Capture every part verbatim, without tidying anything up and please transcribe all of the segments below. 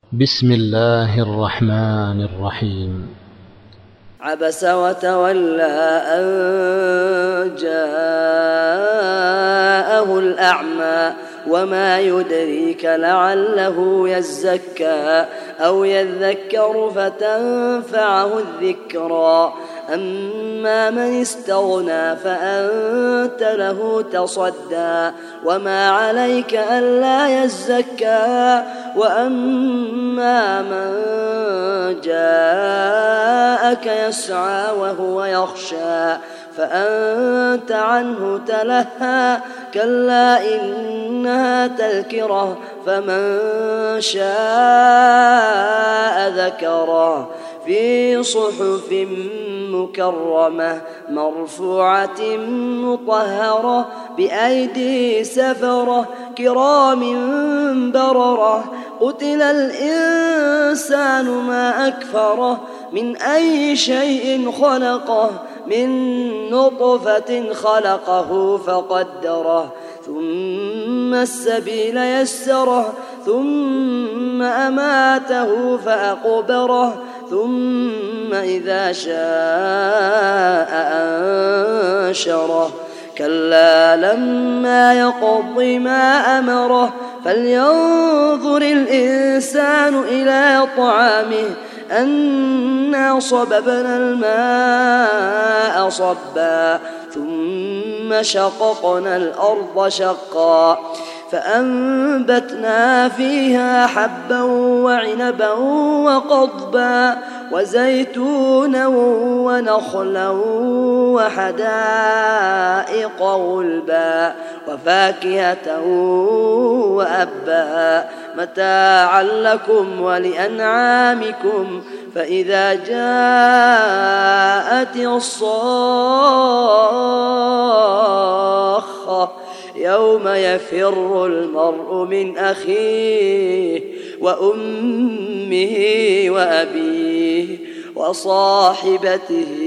بسم الله الرحمن الرحيم. عبس وتولى أن جاءه الأعمى وما يدريك لعله يزكى أو يذكر فتنفعه الذكرى أما من استغنى فأنت له تصدى وما عليك ألا يزكى وأما من جاءك يسعى وهو يخشى فأنت عنه تلهى كلا إنها تذكرة فمن شاء ذكره في صحف مكرمة مرفوعة مطهرة بأيدي سفرة كرام بررة قتل الإنسان ما أكفره من أي شيء خلقه من نطفة خلقه فقدره ثم السبيل يسره ثم أماته فأقبره ثم إذا شاء أنشره كلا لما يقض ما أمره فلينظر الإنسان إلى طعامه أنا صببنا الماء صبا ثم شققنا الأرض شقا فأنبتنا فيها حبا وعنبا وقضبا وزيتونا ونخلا وحدائق غلبا وفاكهة وأبا متاعا لكم ولأنعامكم فإذا جاءت الصاخة يوم يفر المرء من أخيه وأمه وأبيه وصاحبته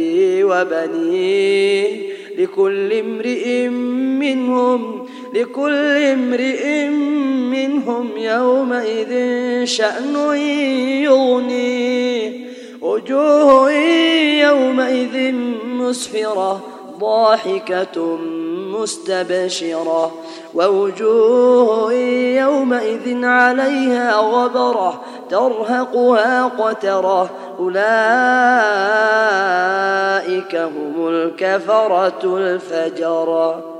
وبنيه لكل امرئ منهم لكل امرئ منهم يومئذ شأن يغنيه وجوه يومئذ مسفرة ضاحكة مستبشرة ووجوه يومئذ عليها غبرة ترهقها قترة أولئك هم الكفرة الفجرة.